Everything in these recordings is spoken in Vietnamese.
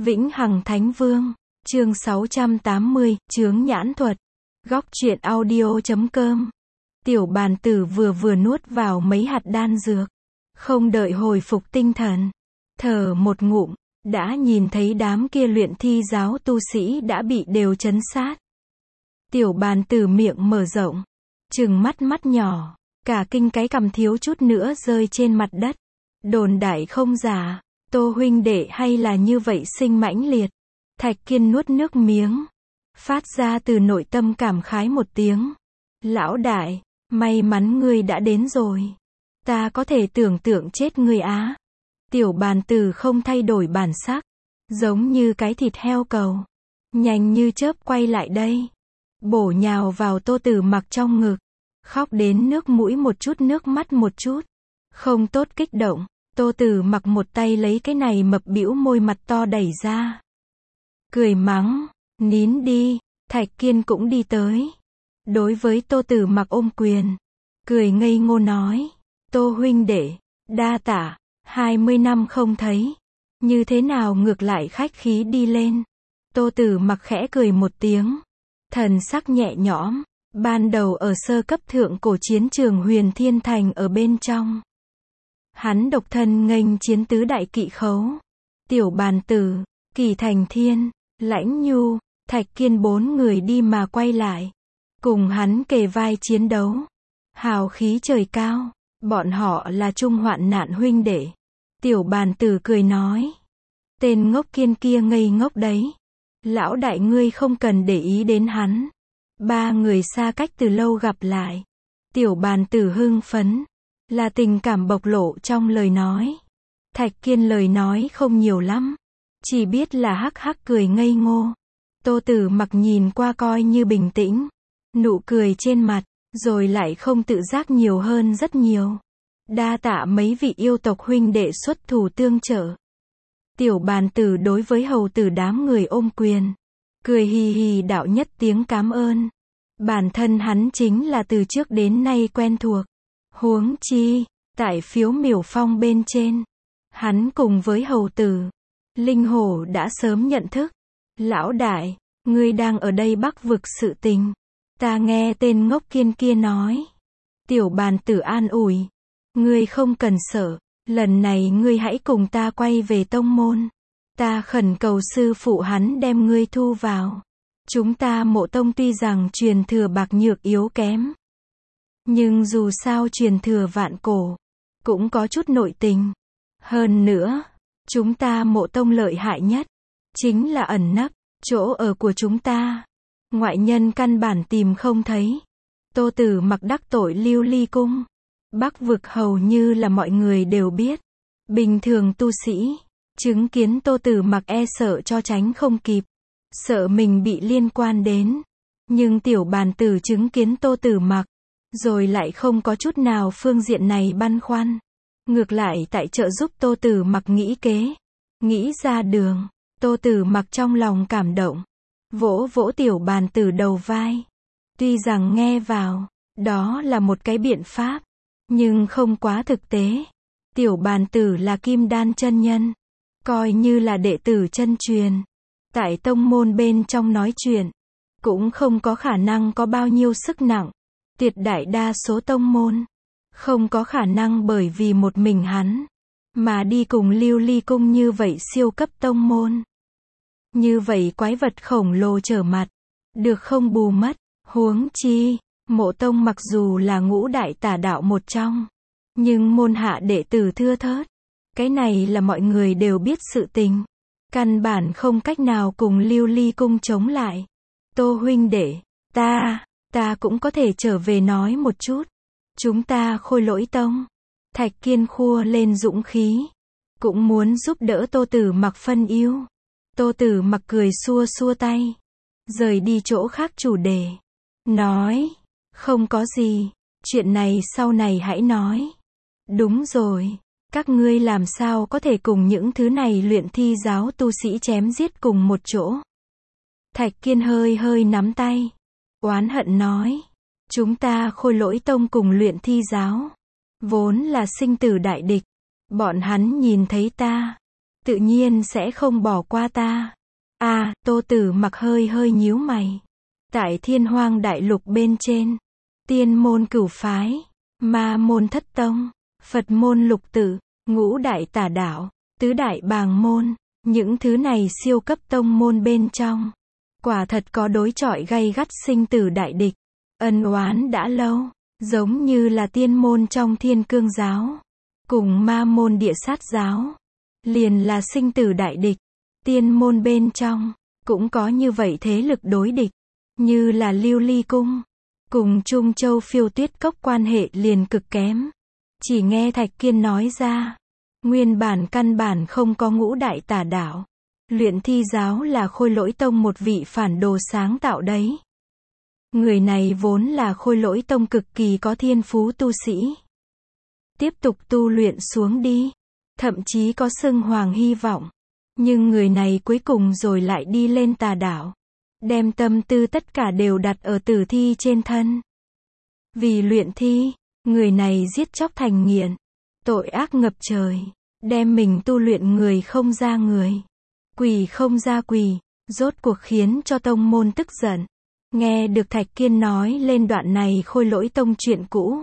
Vĩnh Hằng Thánh Vương, chương 680, chướng nhãn thuật. Góc truyện audio.com. Tiểu bàn tử vừa nuốt vào mấy hạt đan dược. Không đợi hồi phục tinh thần. Thở một ngụm, đã nhìn thấy đám kia luyện thi giáo tu sĩ đã bị đều trấn sát. Tiểu bàn tử miệng mở rộng, trừng mắt nhỏ, cả kinh cái cằm thiếu chút nữa rơi trên mặt đất. Đồn đại không giả, Tô huynh đệ hay là như vậy sinh mãnh liệt. Thạch Kiên nuốt nước miếng, phát ra từ nội tâm cảm khái một tiếng. Lão đại, may mắn ngươi đã đến rồi. Ta có thể tưởng tượng chết ngươi á. Tiểu bàn tử không thay đổi bản sắc, giống như cái thịt heo cầu, nhanh như chớp quay lại đây, bổ nhào vào Tô Tử Mặc trong ngực, khóc đến nước mũi một chút nước mắt một chút. Không tốt kích động, Tô Tử Mặc một tay lấy cái này mập bĩu môi mặt to đẩy ra. Cười mắng, nín đi. Thạch Kiên cũng đi tới, đối với Tô Tử Mặc ôm quyền, cười ngây ngô nói, Tô huynh đệ, đa tạ, 20 năm không thấy, như thế nào ngược lại khách khí đi lên. Tô Tử Mặc khẽ cười một tiếng, thần sắc nhẹ nhõm, ban đầu ở sơ cấp thượng cổ chiến trường Huyền Thiên Thành ở bên trong. Hắn độc thân nghênh chiến tứ đại kỵ khấu, Tiểu bàn tử, Kỳ Thành Thiên, Lãnh Nhu, Thạch Kiên 4 người đi mà quay lại, cùng hắn kề vai chiến đấu, hào khí trời cao, bọn họ là chung hoạn nạn huynh đệ. Tiểu bàn tử cười nói, tên ngốc Kiên kia ngây ngốc đấy, lão đại ngươi không cần để ý đến hắn. Ba người xa cách từ lâu gặp lại, Tiểu bàn tử hưng phấn, là tình cảm bộc lộ trong lời nói. Thạch Kiên lời nói không nhiều lắm, chỉ biết là hắc hắc cười ngây ngô. Tô Tử Mặc nhìn qua coi như bình tĩnh, nụ cười trên mặt, rồi lại không tự giác nhiều hơn rất nhiều. Đa tạ mấy vị yêu tộc huynh đệ xuất thủ tương trợ. Tiểu bàn tử đối với hầu tử đám người ôm quyền, cười hì hì đạo nhất tiếng cảm ơn. Bản thân hắn chính là từ trước đến nay quen thuộc. Huống chi, tại phiếu miểu phong bên trên, hắn cùng với hầu tử, linh hổ đã sớm nhận thức. Lão đại, ngươi đang ở đây Bắc vực sự tình, ta nghe tên ngốc Kiên kia nói. Tiểu bàn tử an ủi, ngươi không cần sợ, lần này ngươi hãy cùng ta quay về tông môn. Ta khẩn cầu sư phụ hắn đem ngươi thu vào. Chúng ta Mộ tông tuy rằng truyền thừa bạc nhược yếu kém, nhưng dù sao truyền thừa vạn cổ, cũng có chút nội tình. Hơn nữa, chúng ta Mộ tông lợi hại nhất, chính là ẩn nấp, chỗ ở của chúng ta, ngoại nhân căn bản tìm không thấy. Tô Tử Mặc đắc tội Lưu Ly cung, Bắc vực hầu như là mọi người đều biết. Bình thường tu sĩ, chứng kiến Tô Tử Mặc e sợ cho tránh không kịp, sợ mình bị liên quan đến. Nhưng tiểu bàn tử chứng kiến Tô Tử Mặc, rồi lại không có chút nào phương diện này băn khoăn. Ngược lại tại trợ giúp Tô Tử Mặc nghĩ kế, nghĩ ra đường. Tô Tử Mặc trong lòng cảm động, vỗ vỗ tiểu bàn tử đầu vai. Tuy rằng nghe vào, đó là một cái biện pháp, nhưng không quá thực tế. Tiểu bàn tử là kim đan chân nhân, coi như là đệ tử chân truyền, tại tông môn bên trong nói chuyện, cũng không có khả năng có bao nhiêu sức nặng. Tuyệt đại đa số tông môn, không có khả năng bởi vì một mình hắn, mà đi cùng Lưu Ly cung như vậy siêu cấp tông môn. Như vậy quái vật khổng lồ trở mặt, được không bù mất. Huống chi, Mộ tông mặc dù là ngũ đại tà đạo một trong, nhưng môn hạ đệ tử thưa thớt. Cái này là mọi người đều biết sự tình. Căn bản không cách nào cùng Lưu Ly cung chống lại. Tô huynh đệ, ta cũng có thể trở về nói một chút. Chúng ta Khôi Lỗi tông. Thạch Kiên khua lên dũng khí, cũng muốn giúp đỡ Tô Tử Mặc phân ưu. Tô Tử Mặc cười xua xua tay, rời đi chỗ khác chủ đề, nói, không có gì, chuyện này sau này hãy nói. Đúng rồi, các ngươi làm sao có thể cùng những thứ này luyện thi giáo tu sĩ chém giết cùng một chỗ? Thạch Kiên hơi nắm tay, oán hận nói, chúng ta Khôi Lỗi tông cùng luyện thi giáo, vốn là sinh tử đại địch. Bọn hắn nhìn thấy ta, tự nhiên sẽ không bỏ qua ta. À, Tô Tử Mặc hơi hơi nhíu mày. Tại Thiên Hoang Đại Lục bên trên, Tiên môn Cửu phái, Ma môn Thất tông, Phật môn Lục tự, Ngũ đại Tà đạo, Tứ đại Bàng môn, những thứ này siêu cấp tông môn bên trong, quả thật có đối chọi gay gắt sinh tử đại địch, ân oán đã lâu, giống như là tiên môn trong Thiên Cương giáo, cùng Ma môn Địa Sát giáo, liền là sinh tử đại địch. Tiên môn bên trong, cũng có như vậy thế lực đối địch, như là Lưu Ly Cung, cùng Trung Châu Phiêu Tuyết Cốc quan hệ liền cực kém. Chỉ nghe Thạch Kiên nói ra, nguyên bản căn bản không có ngũ đại tà đạo. Luyện Thi giáo là Khôi Lỗi tông một vị phản đồ sáng tạo đấy. Người này vốn là Khôi Lỗi tông cực kỳ có thiên phú tu sĩ. Tiếp tục tu luyện xuống đi, thậm chí có xưng hoàng hy vọng. Nhưng người này cuối cùng rồi lại đi lên tà đạo, đem tâm tư tất cả đều đặt ở tử thi trên thân. Vì luyện thi, người này giết chóc thành nghiện, tội ác ngập trời, đem mình tu luyện người không ra người, quỷ không ra quỷ, rốt cuộc khiến cho tông môn tức giận. Nghe được Thạch Kiên nói lên đoạn này Khôi Lỗi tông chuyện cũ,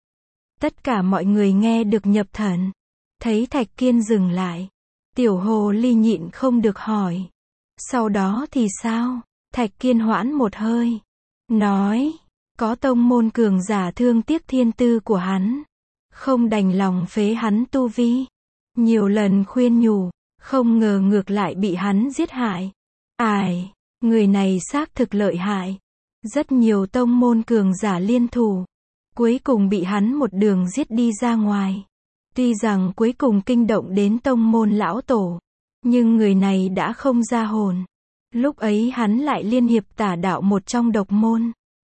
tất cả mọi người nghe được nhập thần. Thấy Thạch Kiên dừng lại, Tiểu Hồ Ly nhịn không được hỏi, sau đó thì sao? Thạch Kiên hoãn một hơi, nói, có tông môn cường giả thương tiếc thiên tư của hắn, không đành lòng phế hắn tu vi, nhiều lần khuyên nhủ, không ngờ ngược lại bị hắn giết hại. Ai, người này xác thực lợi hại, rất nhiều tông môn cường giả liên thủ, cuối cùng bị hắn một đường giết đi ra ngoài. Tuy rằng cuối cùng kinh động đến tông môn lão tổ, nhưng người này đã không ra hồn. Lúc ấy hắn lại liên hiệp tà đạo một trong độc môn.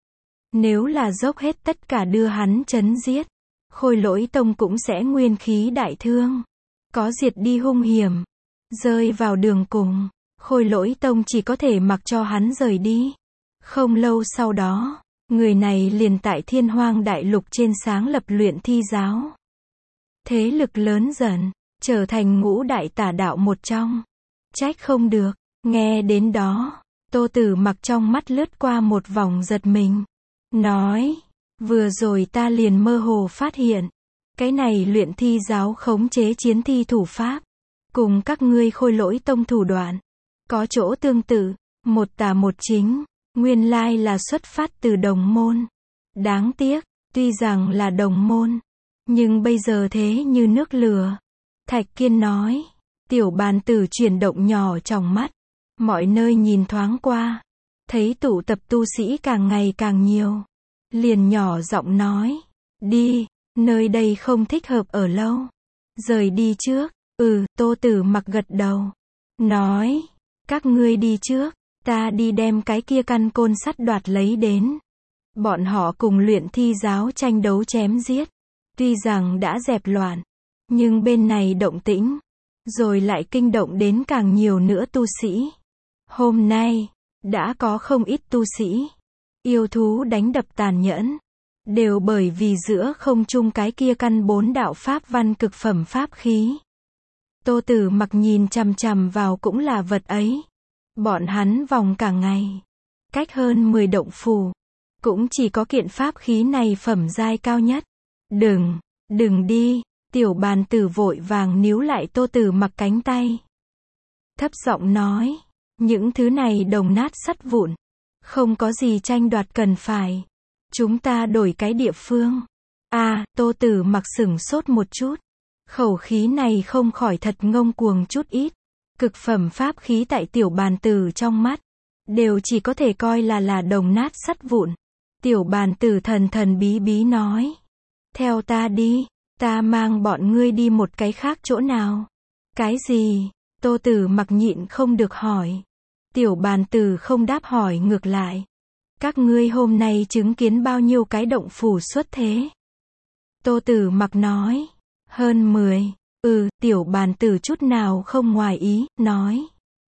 Nếu là dốc hết tất cả đưa hắn chấn giết, Khôi Lỗi tông cũng sẽ nguyên khí đại thương, có diệt đi hung hiểm, rơi vào đường cùng, Khôi Lỗi tông chỉ có thể mặc cho hắn rời đi. Không lâu sau đó, người này liền tại Thiên Hoang Đại Lục trên sáng lập Luyện Thi giáo. Thế lực lớn dần, trở thành ngũ đại tà đạo một trong. Trách không được, nghe đến đó, Tô Tử Mặc trong mắt lướt qua một vòng giật mình. Nói, vừa rồi ta liền mơ hồ phát hiện, cái này Luyện Thi giáo khống chế chiến thi thủ pháp, cùng các ngươi Khôi Lỗi tông thủ đoạn, có chỗ tương tự, một tà một chính, nguyên lai là xuất phát từ đồng môn. Đáng tiếc, tuy rằng là đồng môn, nhưng bây giờ thế như nước lửa. Thạch Kiên nói, Tiểu Bàn Tử chuyển động nhỏ trong mắt, mọi nơi nhìn thoáng qua, thấy tụ tập tu sĩ càng ngày càng nhiều, liền nhỏ giọng nói, đi, nơi đây không thích hợp ở lâu, rời đi trước. Tô Tử Mặc gật đầu, nói, các ngươi đi trước, ta đi đem cái kia căn côn sắt đoạt lấy đến. Bọn họ cùng Luyện Thi giáo tranh đấu chém giết, tuy rằng đã dẹp loạn, nhưng bên này động tĩnh, rồi lại kinh động đến càng nhiều nữa tu sĩ. Hôm nay, đã có không ít tu sĩ, yêu thú đánh đập tàn nhẫn, đều bởi vì giữa không trung cái kia căn 4 đạo pháp văn cực phẩm pháp khí. Tô Tử Mặc nhìn chằm chằm vào cũng là vật ấy. Bọn hắn vòng cả ngày, cách hơn 10 động phủ, cũng chỉ có kiện pháp khí này phẩm giai cao nhất. Đừng đi, Tiểu Bàn Tử vội vàng níu lại Tô Tử Mặc cánh tay. Thấp giọng nói, những thứ này đồng nát sắt vụn, không có gì tranh đoạt cần phải. Chúng ta đổi cái địa phương. Tô Tử Mặc sửng sốt một chút. Khẩu khí này không khỏi thật ngông cuồng chút ít. Cực phẩm pháp khí tại Tiểu Bàn Tử trong mắt, đều chỉ có thể coi là đồng nát sắt vụn. Tiểu Bàn Tử thần thần bí bí nói, theo ta đi, ta mang bọn ngươi đi một cái khác chỗ nào. Cái gì? Tô Tử Mặc nhịn không được hỏi. Tiểu Bàn Tử không đáp hỏi ngược lại, các ngươi hôm nay chứng kiến bao nhiêu cái động phủ xuất thế? Tô Tử Mặc nói, hơn 10. Tiểu Bàn Tử chút nào không ngoài ý, nói,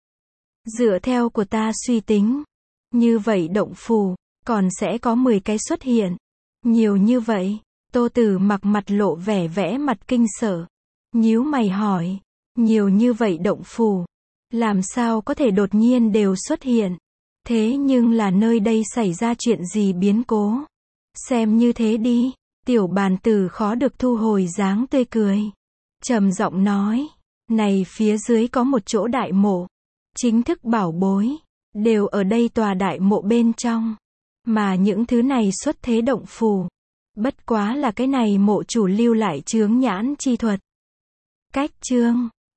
dựa theo của ta suy tính, như vậy động phủ, còn sẽ có 10 cái xuất hiện. Nhiều như vậy. Tô Tử Mặc mặt lộ vẻ vẽ mặt kinh sợ, nhíu mày hỏi, Nhiều như vậy động phủ. Làm sao có thể đột nhiên đều xuất hiện. Thế nhưng là nơi đây xảy ra chuyện gì biến cố. Xem như thế đi. Tiểu bàn tử khó được thu hồi dáng tươi cười. Trầm giọng nói. Này phía dưới có một chỗ đại mộ. Chính thức bảo bối. Đều ở đây tòa đại mộ bên trong. Mà những thứ này xuất thế động phủ. Bất quá là cái này mộ chủ lưu lại chướng nhãn chi thuật. Cách chương